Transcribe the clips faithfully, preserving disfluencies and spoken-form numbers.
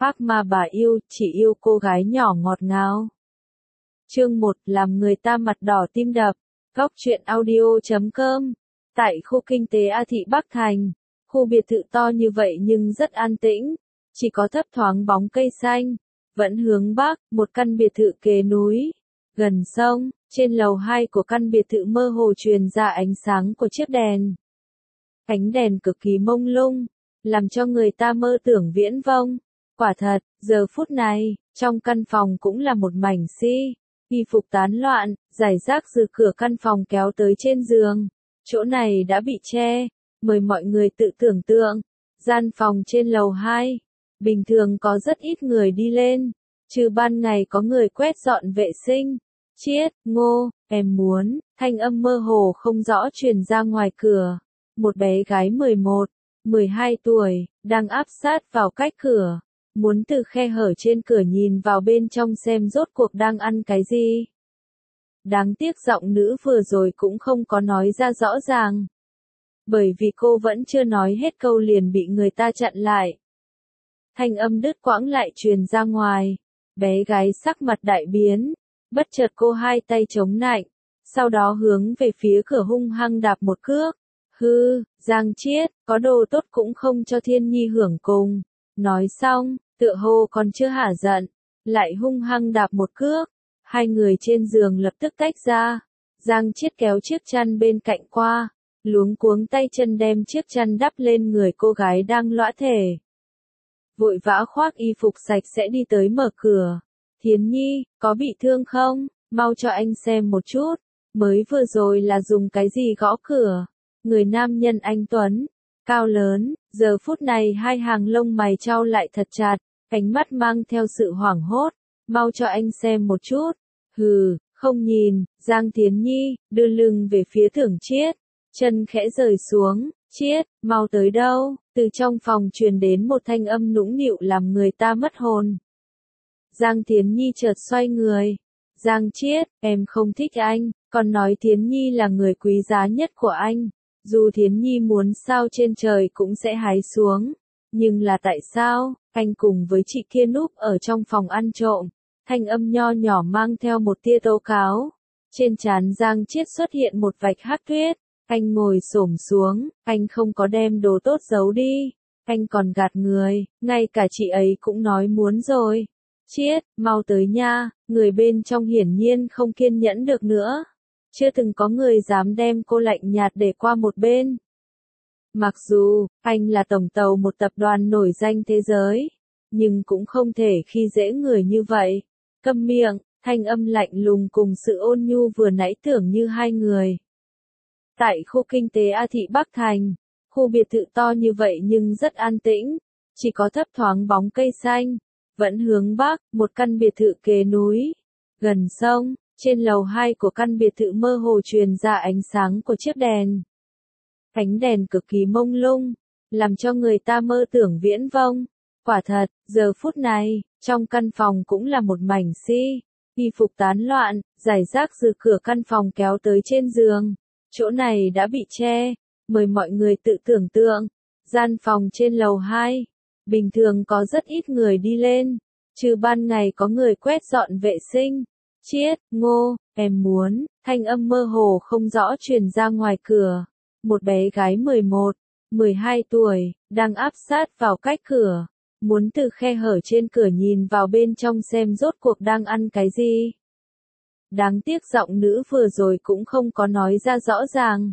Ác ma bà yêu, chỉ yêu cô gái nhỏ ngọt ngào. Chương một, làm người ta mặt đỏ tim đập. Góc truyện audio chấm com. Tại khu kinh tế A Thị Bắc Thành, khu biệt thự to như vậy nhưng rất an tĩnh, chỉ có thấp thoáng bóng cây xanh. Vẫn hướng bắc, một căn biệt thự kề núi, gần sông, trên lầu hai của căn biệt thự mơ hồ truyền ra ánh sáng của chiếc đèn. Ánh đèn cực kỳ mông lung, làm cho người ta mơ tưởng viễn vông. Quả thật, giờ phút này, trong căn phòng cũng là một mảnh si, y phục tán loạn, rải rác từ cửa căn phòng kéo tới trên giường. Chỗ này đã bị che, mời mọi người tự tưởng tượng. Gian phòng trên lầu hai, bình thường có rất ít người đi lên, trừ ban ngày có người quét dọn vệ sinh. Chiết, Ngô, em muốn, thanh âm mơ hồ không rõ truyền ra ngoài cửa. Một bé gái mười một, mười hai tuổi, đang áp sát vào cách cửa, muốn từ khe hở trên cửa nhìn vào bên trong xem rốt cuộc đang ăn cái gì. Đáng tiếc giọng nữ vừa rồi cũng không có nói ra rõ ràng. Bởi vì cô vẫn chưa nói hết câu liền bị người ta chặn lại. Thanh âm đứt quãng lại truyền ra ngoài. Bé gái sắc mặt đại biến. Bất chợt cô hai tay chống nạnh. Sau đó hướng về phía cửa hung hăng đạp một cước. Hư, Giang Chiết, có đồ tốt cũng không cho Thiên Nhi hưởng cùng. Nói xong, tựa hồ còn chưa hả giận. Lại hung hăng đạp một cước. Hai người trên giường lập tức tách ra. Giang Chiết kéo chiếc chăn bên cạnh qua, luống cuống tay chân đem chiếc chăn đắp lên người cô gái đang lõa thể. Vội vã khoác y phục sạch sẽ đi tới mở cửa. Thiến Nhi, có bị thương không? Mau cho anh xem một chút. Mới vừa rồi là dùng cái gì gõ cửa? Người nam nhân anh tuấn, cao lớn, giờ phút này hai hàng lông mày chau lại thật chặt, ánh mắt mang theo sự hoảng hốt. Mau cho anh xem một chút. Hừ, không nhìn. Giang Thiến Nhi đưa lưng về phía Tưởng Chiết, chân khẽ rời xuống. Chiết, mau tới đâu? Từ trong phòng truyền đến một thanh âm nũng nịu làm người ta mất hồn. Giang Thiến Nhi chợt xoay người. Giang Chiết, em không thích anh, còn nói Thiến Nhi là người quý giá nhất của anh. Dù Thiến Nhi muốn sao trên trời cũng sẽ hái xuống. Nhưng là tại sao, anh cùng với chị kia núp ở trong phòng ăn trộm? Thanh âm nho nhỏ mang theo một tia tố cáo. Trên trán Giang Chiết xuất hiện một vạch hắc tuyết. Anh ngồi xổm xuống, anh không có đem đồ tốt giấu đi. Anh còn gạt người, ngay cả chị ấy cũng nói muốn rồi. Chiết, mau tới nha, người bên trong hiển nhiên không kiên nhẫn được nữa. Chưa từng có người dám đem cô lạnh nhạt để qua một bên. Mặc dù, anh là tổng tàu một tập đoàn nổi danh thế giới, nhưng cũng không thể khi dễ người như vậy. Câm miệng, thanh âm lạnh lùng cùng sự ôn nhu vừa nãy tưởng như hai người. Tại khu kinh tế A Thị Bắc Thành, khu biệt thự to như vậy nhưng rất an tĩnh, chỉ có thấp thoáng bóng cây xanh. Vẫn hướng bắc, một căn biệt thự kề núi, gần sông, trên lầu hai của căn biệt thự mơ hồ truyền ra ánh sáng của chiếc đèn. Ánh đèn cực kỳ mông lung, làm cho người ta mơ tưởng viễn vông. Quả thật, giờ phút này, trong căn phòng cũng là một mảnh si, y phục tán loạn, rải rác từ cửa căn phòng kéo tới trên giường. Chỗ này đã bị che, mời mọi người tự tưởng tượng. Gian phòng trên lầu hai, bình thường có rất ít người đi lên, trừ ban ngày có người quét dọn vệ sinh. Chiết, Ngô, em muốn, thanh âm mơ hồ không rõ truyền ra ngoài cửa. Một bé gái mười một, mười hai tuổi, đang áp sát vào cách cửa, muốn từ khe hở trên cửa nhìn vào bên trong xem rốt cuộc đang ăn cái gì. Đáng tiếc giọng nữ vừa rồi cũng không có nói ra rõ ràng.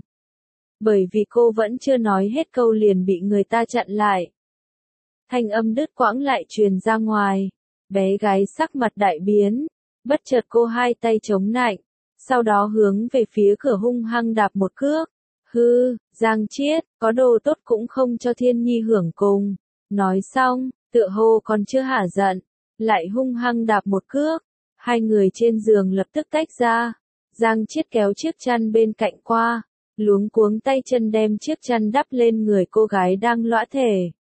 Bởi vì cô vẫn chưa nói hết câu liền bị người ta chặn lại. Thanh âm đứt quãng lại truyền ra ngoài. Bé gái sắc mặt đại biến. Bất chợt cô hai tay chống nạnh. Sau đó hướng về phía cửa hung hăng đạp một cước. Hư, Giang Chiết, có đồ tốt cũng không cho Thiên Nhi hưởng cùng. Nói xong, tựa hồ còn chưa hả giận. Lại hung hăng đạp một cước. Hai người trên giường lập tức tách ra. Giang Chiết kéo chiếc chăn bên cạnh qua, luống cuống tay chân đem chiếc chăn đắp lên người cô gái đang lõa thể.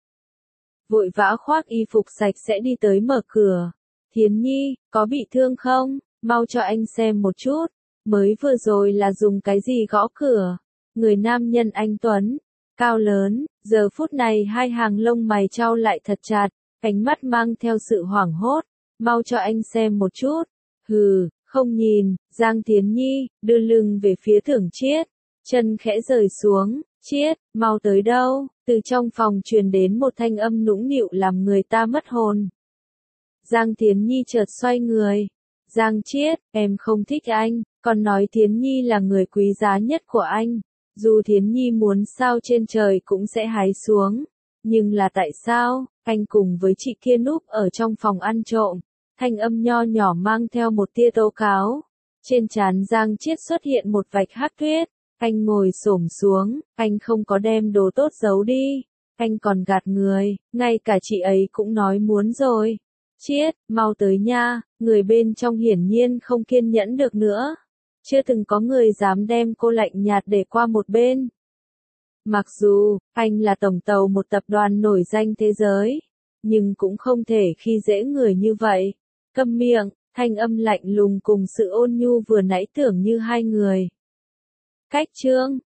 Vội vã khoác y phục sạch sẽ đi tới mở cửa. Thiến Nhi, có bị thương không? Mau cho anh xem một chút. Mới vừa rồi là dùng cái gì gõ cửa? Người nam nhân anh tuấn, cao lớn, giờ phút này hai hàng lông mày chau lại thật chặt, ánh mắt mang theo sự hoảng hốt, mau cho anh xem một chút. Hừ, không nhìn, Giang Thiến Nhi, đưa lưng về phía Tưởng Chiết, chân khẽ rời xuống, Chiết, mau tới đâu, từ trong phòng truyền đến một thanh âm nũng nịu làm người ta mất hồn. Giang Thiến Nhi chợt xoay người, Giang Chiết, em không thích anh, còn nói Thiến Nhi là người quý giá nhất của anh, dù Thiến Nhi muốn sao trên trời cũng sẽ hái xuống, nhưng là tại sao, anh cùng với chị kia núp ở trong phòng ăn trộm. Thanh âm nho nhỏ mang theo một tia tố cáo. Trên trán Giang Chiết xuất hiện một vạch hắc tuyết. Anh ngồi xổm xuống, anh không có đem đồ tốt giấu đi. Anh còn gạt người, ngay cả chị ấy cũng nói muốn rồi. Chiết, mau tới nha, người bên trong hiển nhiên không kiên nhẫn được nữa. Chưa từng có người dám đem cô lạnh nhạt để qua một bên. Mặc dù, anh là tổng tàu một tập đoàn nổi danh thế giới, nhưng cũng không thể khi dễ người như vậy. Câm miệng, thanh âm lạnh lùng cùng sự ôn nhu vừa nãy tưởng như hai người. Cách chương,